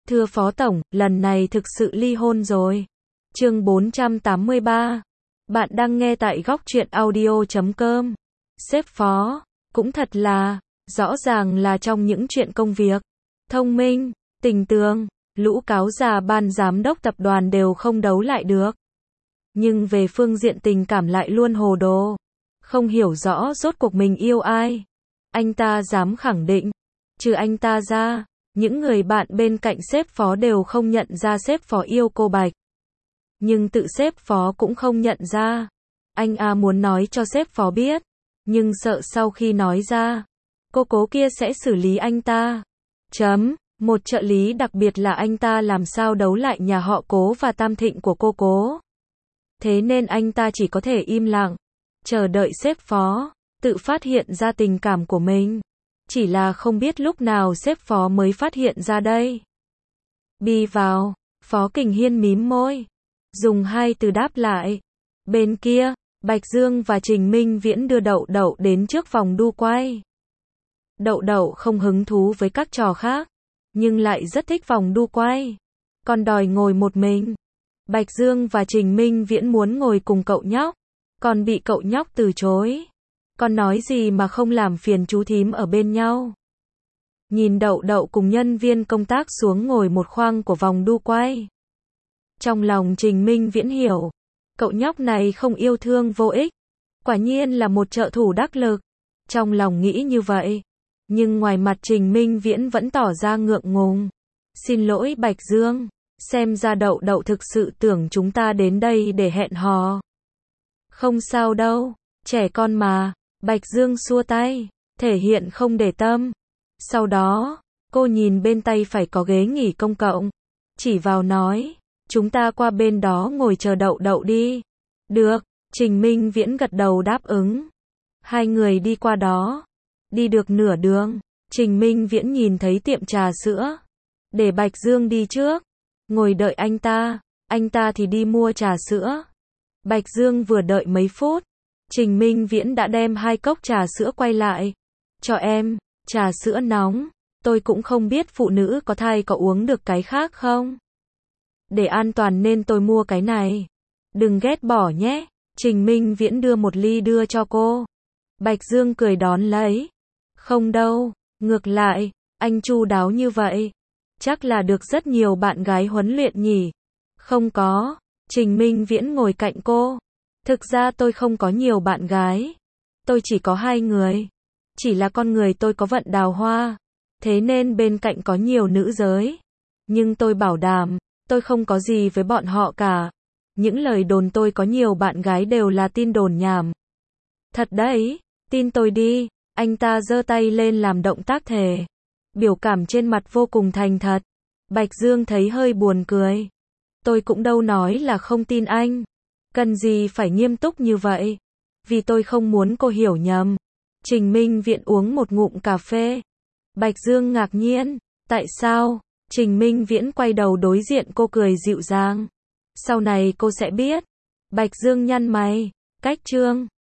Thưa Phó Tổng, lần này thực sự ly hôn rồi. Chương 483. Bạn đang nghe tại góc truyện audio.com. Sếp Phó, cũng thật là, rõ ràng là trong những chuyện công việc, thông minh, tình tường, lũ cáo già ban giám đốc tập đoàn đều không đấu lại được. Nhưng về phương diện tình cảm lại luôn hồ đồ. Không hiểu rõ rốt cuộc mình yêu ai. Anh ta dám khẳng định, trừ anh ta ra, những người bạn bên cạnh sếp Phó đều không nhận ra sếp Phó yêu cô Bạch. Nhưng tự sếp Phó cũng không nhận ra. Anh muốn nói cho sếp Phó biết, nhưng sợ sau khi nói ra, cô cố kia sẽ xử lý anh ta. Một trợ lý đặc biệt là anh ta làm sao đấu lại nhà họ Cố và Tam Thịnh của cô Cố. Thế nên anh ta chỉ có thể im lặng, chờ đợi sếp Phó tự phát hiện ra tình cảm của mình. Chỉ là không biết lúc nào sếp Phó mới phát hiện ra đây. Đi vào, Phó Kình Hiên mím môi, dùng hai từ đáp lại. Bên kia, Bạch Dương và Trình Minh Viễn đưa Đậu Đậu đến trước vòng đu quay. Đậu Đậu không hứng thú với các trò khác, nhưng lại rất thích vòng đu quay, còn đòi ngồi một mình. Bạch Dương và Trình Minh Viễn muốn ngồi cùng cậu nhóc, còn bị cậu nhóc từ chối. Con nói gì mà không làm phiền chú thím ở bên nhau. Nhìn Đậu Đậu cùng nhân viên công tác xuống ngồi một khoang của vòng đu quay. Trong lòng Trình Minh Viễn hiểu, cậu nhóc này không yêu thương vô ích, quả nhiên là một trợ thủ đắc lực. Trong lòng nghĩ như vậy, nhưng ngoài mặt Trình Minh Viễn vẫn tỏ ra ngượng ngùng. Xin lỗi Bạch Dương, xem ra Đậu Đậu thực sự tưởng chúng ta đến đây để hẹn hò. Không sao đâu, trẻ con mà. Bạch Dương xua tay, thể hiện không để tâm. Sau đó, cô nhìn bên tay phải có ghế nghỉ công cộng, chỉ vào nói, chúng ta qua bên đó ngồi chờ Đậu Đậu đi. Được, Trình Minh Viễn gật đầu đáp ứng. Hai người đi qua đó. Đi được nửa đường, Trình Minh Viễn nhìn thấy tiệm trà sữa. Để Bạch Dương đi trước, ngồi đợi anh ta thì đi mua trà sữa. Bạch Dương vừa đợi mấy phút, Trình Minh Viễn đã đem 2 cốc trà sữa quay lại. Cho em, trà sữa nóng, tôi cũng không biết phụ nữ có thai có uống được cái khác không. Để an toàn nên tôi mua cái này. Đừng ghét bỏ nhé. Trình Minh Viễn đưa một ly đưa cho cô. Bạch Dương cười đón lấy. Không đâu, ngược lại, anh chu đáo như vậy, chắc là được rất nhiều bạn gái huấn luyện nhỉ. Không có, Trình Minh Viễn ngồi cạnh cô. Thực ra tôi không có nhiều bạn gái. Tôi chỉ có 2 người. Chỉ là con người tôi có vận đào hoa. Thế nên bên cạnh có nhiều nữ giới. Nhưng tôi bảo đảm, tôi không có gì với bọn họ cả. Những lời đồn tôi có nhiều bạn gái đều là tin đồn nhảm. Thật đấy, tin tôi đi. Anh ta giơ tay lên làm động tác thề. Biểu cảm trên mặt vô cùng thành thật. Bạch Dương thấy hơi buồn cười. Tôi cũng đâu nói là không tin anh. Cần gì phải nghiêm túc như vậy? Vì tôi không muốn cô hiểu nhầm. Trình Minh Viễn uống một ngụm cà phê. Bạch Dương ngạc nhiên. Tại sao? Trình Minh Viễn quay đầu đối diện cô cười dịu dàng. Sau này cô sẽ biết. Bạch Dương nhăn mày. Cách chương